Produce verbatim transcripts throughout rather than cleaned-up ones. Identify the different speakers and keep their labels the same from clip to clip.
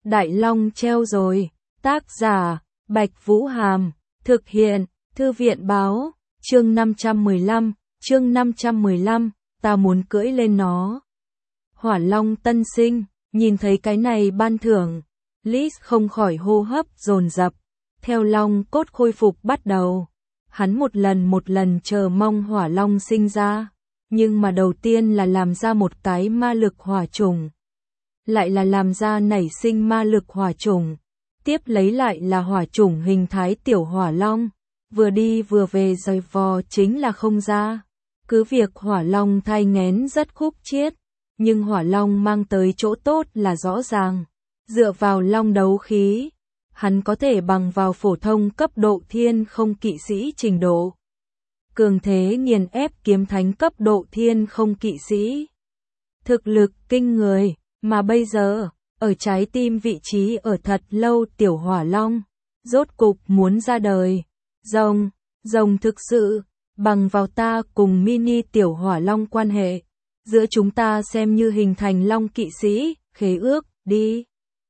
Speaker 1: Đại Long treo rồi. Tác giả, Bạch Vũ Hàm. Thực hiện, Thư viện báo. Chương năm trăm mười lăm, chương năm trăm mười lăm, ta muốn cưỡi lên nó. Hỏa Long tân sinh, nhìn thấy cái này ban thưởng, Liz không khỏi hô hấp dồn dập. Theo Long cốt khôi phục bắt đầu, hắn một lần một lần chờ mong Hỏa Long sinh ra, nhưng mà đầu tiên là làm ra một cái ma lực hỏa trùng, lại là làm ra nảy sinh ma lực hỏa trùng, tiếp lấy lại là hỏa trùng hình thái tiểu Hỏa Long, vừa đi vừa về giày vò chính là không ra. Cứ việc Hỏa Long thai nghén rất khúc chiết, nhưng Hỏa Long mang tới chỗ tốt là rõ ràng. Dựa vào Long đấu khí, hắn có thể bằng vào phổ thông cấp độ thiên không kỵ sĩ trình độ. Cường thế nghiền ép kiếm thánh cấp độ thiên không kỵ sĩ. Thực lực kinh người, mà bây giờ, ở trái tim vị trí ở thật lâu tiểu Hỏa Long, rốt cục muốn ra đời. Rồng, rồng thực sự, bằng vào ta cùng mini tiểu Hỏa Long quan hệ, giữa chúng ta xem như hình thành Long kỵ sĩ, khế ước, đi.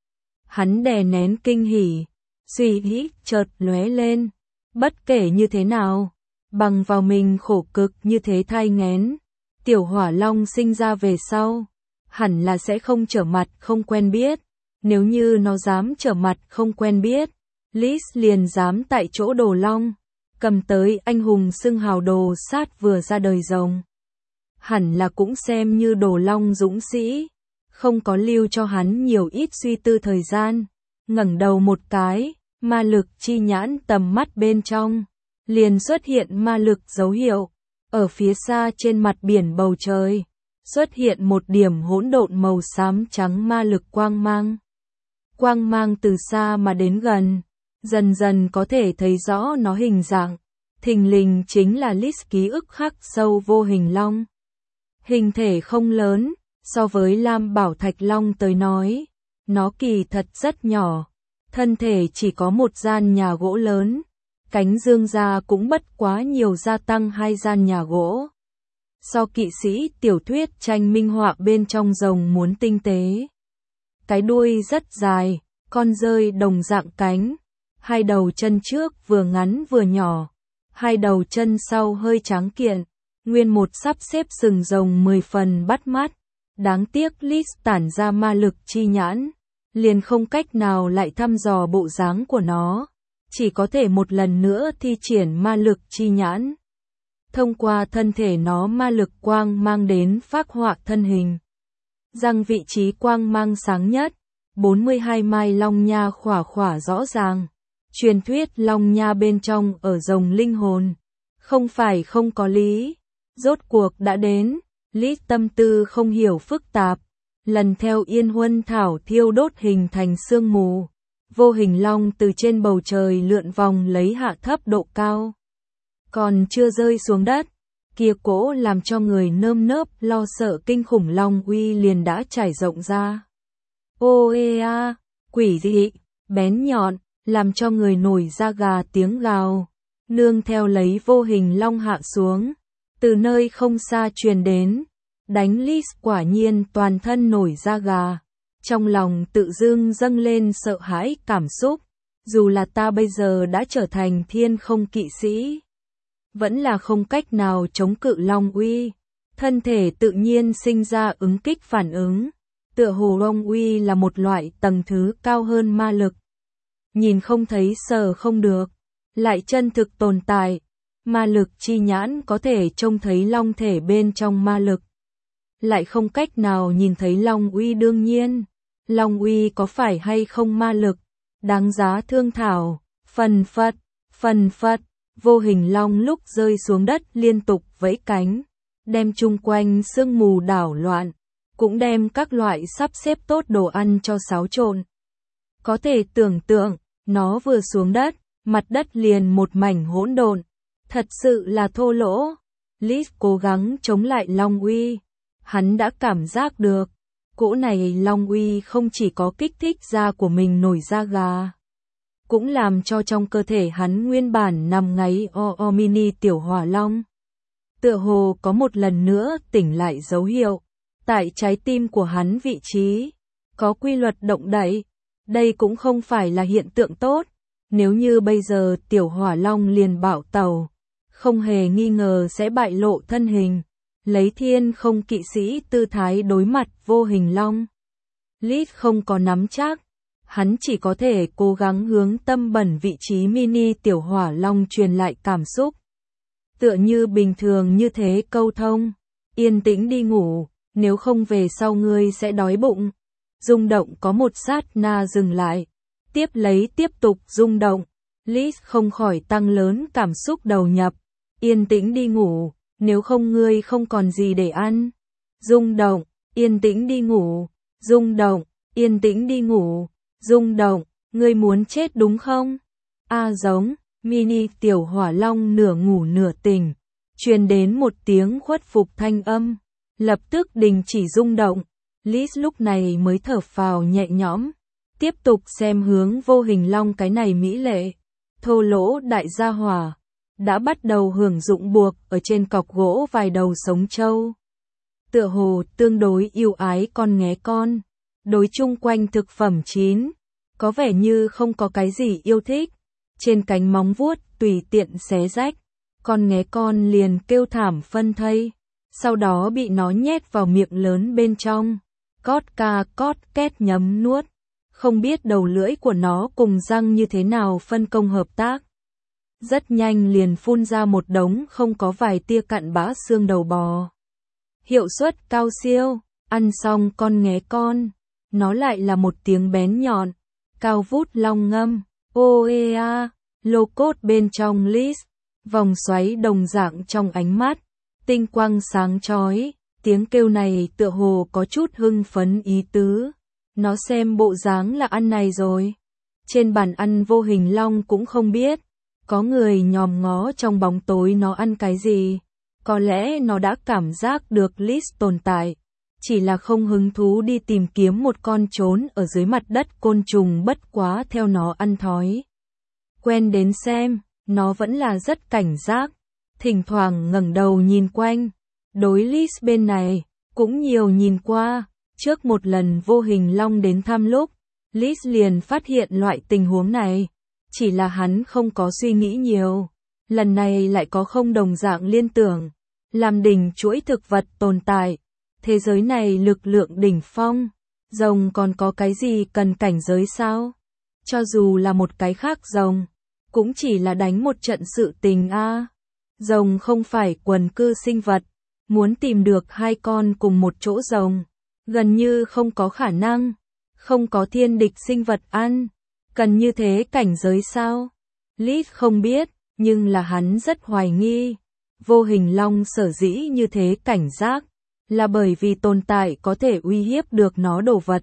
Speaker 1: Hắn đè nén kinh hỉ, suy nghĩ chợt lóe lên, bất kể như thế nào, bằng vào mình khổ cực như thế thai nghén, tiểu Hỏa Long sinh ra về sau, hẳn là sẽ không trở mặt không quen biết, nếu như nó dám trở mặt không quen biết, Liz liền dám tại chỗ đồ Long, cầm tới anh hùng xưng hào đồ sát vừa ra đời rồng. Hẳn là cũng xem như đồ Long dũng sĩ, không có lưu cho hắn nhiều ít suy tư thời gian, ngẩng đầu một cái, ma lực chi nhãn tầm mắt bên trong, liền xuất hiện ma lực dấu hiệu, ở phía xa trên mặt biển bầu trời, xuất hiện một điểm hỗn độn màu xám trắng ma lực quang mang. Quang mang từ xa mà đến gần, dần dần có thể thấy rõ nó hình dạng, thình lình chính là Liz ký ức khắc sâu vô hình Long. Hình thể không lớn, so với Lam Bảo Thạch Long tới nói, nó kỳ thật rất nhỏ, thân thể chỉ có một gian nhà gỗ lớn, cánh dương ra cũng bất quá nhiều gia tăng hai gian nhà gỗ. So kỵ sĩ tiểu thuyết tranh minh họa bên trong rồng muốn tinh tế. Cái đuôi rất dài, con dơi đồng dạng cánh, hai đầu chân trước vừa ngắn vừa nhỏ, hai đầu chân sau hơi tráng kiện, nguyên một sắp xếp sừng rồng mười phần bắt mắt. Đáng tiếc Liz tản ra ma lực chi nhãn, liền không cách nào lại thăm dò bộ dáng của nó, chỉ có thể một lần nữa thi triển ma lực chi nhãn. Thông qua thân thể nó ma lực quang mang đến phác họa thân hình. Răng vị trí quang mang sáng nhất, bốn mươi hai mai long nha khỏa khỏa rõ ràng. Truyền thuyết long nha bên trong ở rồng linh hồn, không phải không có lý, rốt cuộc đã đến. Liz tâm tư không hiểu phức tạp, lần theo yên huân thảo thiêu đốt hình thành sương mù, vô hình long từ trên bầu trời lượn vòng lấy hạ thấp độ cao. Còn chưa rơi xuống đất, kia cỗ làm cho người nơm nớp lo sợ kinh khủng long uy liền đã trải rộng ra. Ô ê a, quỷ dị, bén nhọn, làm cho người nổi da gà tiếng gào, nương theo lấy vô hình long hạ xuống. Từ nơi không xa truyền đến, đánh Liz quả nhiên toàn thân nổi da gà, trong lòng tự dưng dâng lên sợ hãi cảm xúc, dù là ta bây giờ đã trở thành thiên không kỵ sĩ, vẫn là không cách nào chống cự long uy, thân thể tự nhiên sinh ra ứng kích phản ứng, tựa hồ long uy là một loại tầng thứ cao hơn ma lực, nhìn không thấy sờ không được, lại chân thực tồn tại. Ma lực chi nhãn có thể trông thấy long thể bên trong ma lực, lại không cách nào nhìn thấy long uy. Đương nhiên, long uy có phải hay không ma lực, đáng giá thương thảo. Phần phật, phần phật, vô hình long lúc rơi xuống đất liên tục vẫy cánh, đem chung quanh sương mù đảo loạn, cũng đem các loại sắp xếp tốt đồ ăn cho xáo trộn. Có thể tưởng tượng, nó vừa xuống đất, mặt đất liền một mảnh hỗn độn. Thật sự là thô lỗ. Liz cố gắng chống lại long uy. Hắn đã cảm giác được, cỗ này long uy không chỉ có kích thích da của mình nổi da gà, cũng làm cho trong cơ thể hắn nguyên bản nằm ngáy o o mini tiểu Hỏa Long, tựa hồ có một lần nữa tỉnh lại dấu hiệu. Tại trái tim của hắn vị trí, có quy luật động đậy. Đây cũng không phải là hiện tượng tốt. Nếu như bây giờ tiểu hỏa long liền bạo tàu, không hề nghi ngờ sẽ bại lộ thân hình, lấy thiên không kỵ sĩ tư thái đối mặt vô hình long. Lít không có nắm chắc, hắn chỉ có thể cố gắng hướng tâm bẩn vị trí mini tiểu hỏa long truyền lại cảm xúc. Tựa như bình thường như thế câu thông, yên tĩnh đi ngủ, nếu không về sau ngươi sẽ đói bụng. Rung động có một sát na dừng lại, tiếp lấy tiếp tục rung động, Lít không khỏi tăng lớn cảm xúc đầu nhập, yên tĩnh đi ngủ, nếu không ngươi không còn gì để ăn. Rung động, yên tĩnh đi ngủ, rung động, yên tĩnh đi ngủ, rung động, ngươi muốn chết đúng không? A giống, mini tiểu hỏa long nửa ngủ nửa tỉnh, truyền đến một tiếng khuất phục thanh âm, lập tức đình chỉ rung động. Liz lúc này mới thở phào nhẹ nhõm, tiếp tục xem hướng vô hình long cái này mỹ lệ, thô lỗ đại gia hỏa, đã bắt đầu hưởng dụng buộc ở trên cọc gỗ vài đầu sống trâu. Tựa hồ tương đối yêu ái con nghé con, đối chung quanh thực phẩm chín, có vẻ như không có cái gì yêu thích, trên cánh móng vuốt tùy tiện xé rách, con nghé con liền kêu thảm phân thây, sau đó bị nó nhét vào miệng lớn bên trong. Cót ca cót két nhấm nuốt, không biết đầu lưỡi của nó cùng răng như thế nào phân công hợp tác. Rất nhanh liền phun ra một đống không có vài tia cặn bã xương đầu bò. Hiệu suất cao siêu, ăn xong con nghé con, nó lại là một tiếng bén nhọn, cao vút long ngâm, ô ê a, lô cốt bên trong Liz, vòng xoáy đồng dạng trong ánh mắt, tinh quang sáng chói. Tiếng kêu này tựa hồ có chút hưng phấn ý tứ. Nó xem bộ dáng là ăn này rồi. Trên bàn ăn vô hình long cũng không biết. Có người nhòm ngó trong bóng tối nó ăn cái gì. Có lẽ nó đã cảm giác được Liz tồn tại. Chỉ là không hứng thú đi tìm kiếm một con trốn ở dưới mặt đất côn trùng bất quá theo nó ăn thói. Quen đến xem, nó vẫn là rất cảnh giác. Thỉnh thoảng ngẩng đầu nhìn quanh. Đối Liz bên này, cũng nhiều nhìn qua, trước một lần vô hình long đến thăm lúc, Liz liền phát hiện loại tình huống này, chỉ là hắn không có suy nghĩ nhiều, lần này lại có không đồng dạng liên tưởng, làm đỉnh chuỗi thực vật tồn tại, thế giới này lực lượng đỉnh phong, rồng còn có cái gì cần cảnh giới sao? Cho dù là một cái khác rồng, cũng chỉ là đánh một trận sự tình a. À. Rồng không phải quần cư sinh vật. Muốn tìm được hai con cùng một chỗ rồng, gần như không có khả năng, không có thiên địch sinh vật ăn, cần như thế cảnh giới sao? Liz không biết, nhưng là hắn rất hoài nghi, vô hình long sở dĩ như thế cảnh giác, là bởi vì tồn tại có thể uy hiếp được nó đồ vật.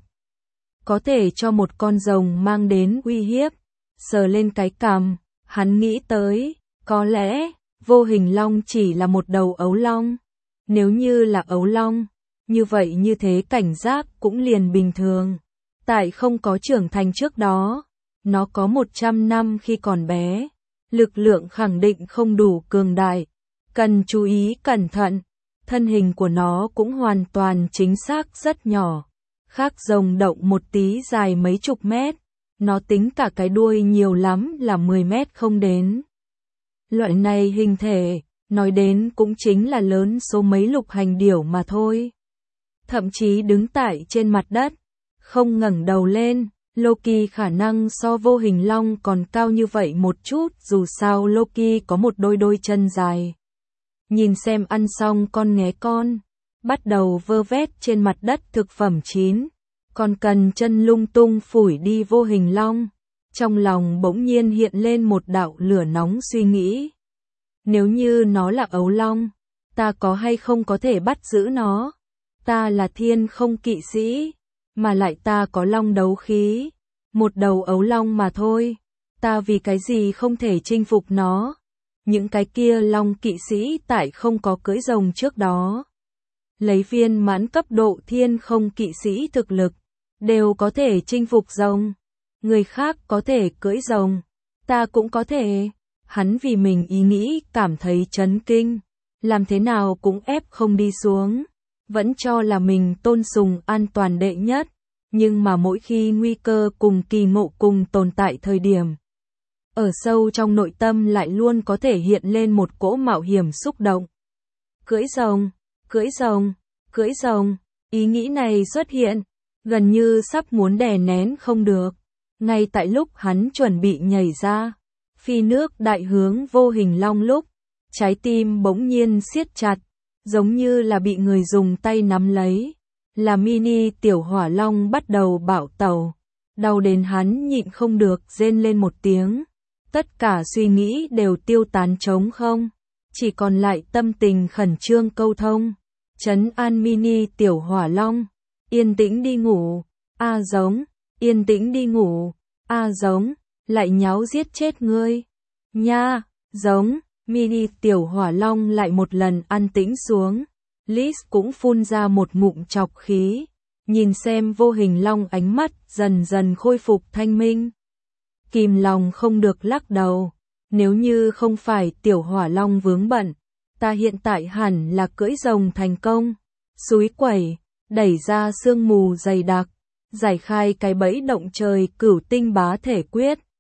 Speaker 1: Có thể cho một con rồng mang đến uy hiếp, sờ lên cái cằm, hắn nghĩ tới, có lẽ, vô hình long chỉ là một đầu ấu long. Nếu như là ấu long, như vậy như thế cảnh giác cũng liền bình thường. Tại không có trưởng thành trước đó, nó có một trăm năm khi còn bé, lực lượng khẳng định không đủ cường đại, cần chú ý cẩn thận, thân hình của nó cũng hoàn toàn chính xác rất nhỏ, khác rồng động một tí dài mấy chục mét, nó tính cả cái đuôi nhiều lắm là mười mét không đến. Loại này hình thể, nói đến cũng chính là lớn số mấy lục hành điểu mà thôi. Thậm chí đứng tại trên mặt đất, không ngẩng đầu lên, Loki khả năng so vô hình long còn cao như vậy một chút, dù sao Loki có một đôi đôi chân dài. Nhìn xem ăn xong con nghé con, bắt đầu vơ vét trên mặt đất thực phẩm chín, còn cần chân lung tung phủi đi vô hình long. Trong lòng bỗng nhiên hiện lên một đạo lửa nóng suy nghĩ. Nếu như nó là ấu long, ta có hay không có thể bắt giữ nó? Ta là thiên không kỵ sĩ, mà lại ta có long đấu khí, một đầu ấu long mà thôi, ta vì cái gì không thể chinh phục nó? Những cái kia long kỵ sĩ tại không có cưỡi rồng trước đó, lấy viên mãn cấp độ thiên không kỵ sĩ thực lực, đều có thể chinh phục rồng. Người khác có thể cưỡi rồng, ta cũng có thể. Hắn vì mình ý nghĩ cảm thấy chấn kinh, làm thế nào cũng ép không đi xuống, vẫn cho là mình tôn sùng an toàn đệ nhất, nhưng mà mỗi khi nguy cơ cùng kỳ ngộ cùng tồn tại thời điểm, ở sâu trong nội tâm lại luôn có thể hiện lên một cỗ mạo hiểm xúc động. Cưỡi rồng, cưỡi rồng, cưỡi rồng, ý nghĩ này xuất hiện, gần như sắp muốn đè nén không được. Ngay tại lúc hắn chuẩn bị nhảy ra, phi nước đại hướng vô hình long lúc, trái tim bỗng nhiên siết chặt, giống như là bị người dùng tay nắm lấy. Là mini tiểu hỏa long bắt đầu bạo tẩu, đau đến hắn nhịn không được rên lên một tiếng. Tất cả suy nghĩ đều tiêu tán trống không, chỉ còn lại tâm tình khẩn trương câu thông. Trấn an mini tiểu hỏa long, yên tĩnh đi ngủ, a giống, yên tĩnh đi ngủ, a giống, lại nháo giết chết ngươi. Nha, giống, mini tiểu hỏa long lại một lần an tĩnh xuống. Liz cũng phun ra một ngụm chọc khí, nhìn xem vô hình long ánh mắt dần dần khôi phục thanh minh. Kìm lòng không được lắc đầu, nếu như không phải tiểu hỏa long vướng bận, ta hiện tại hẳn là cưỡi rồng thành công, xúi quẩy, đẩy ra sương mù dày đặc, giải khai cái bẫy động trời cửu tinh bá thể quyết.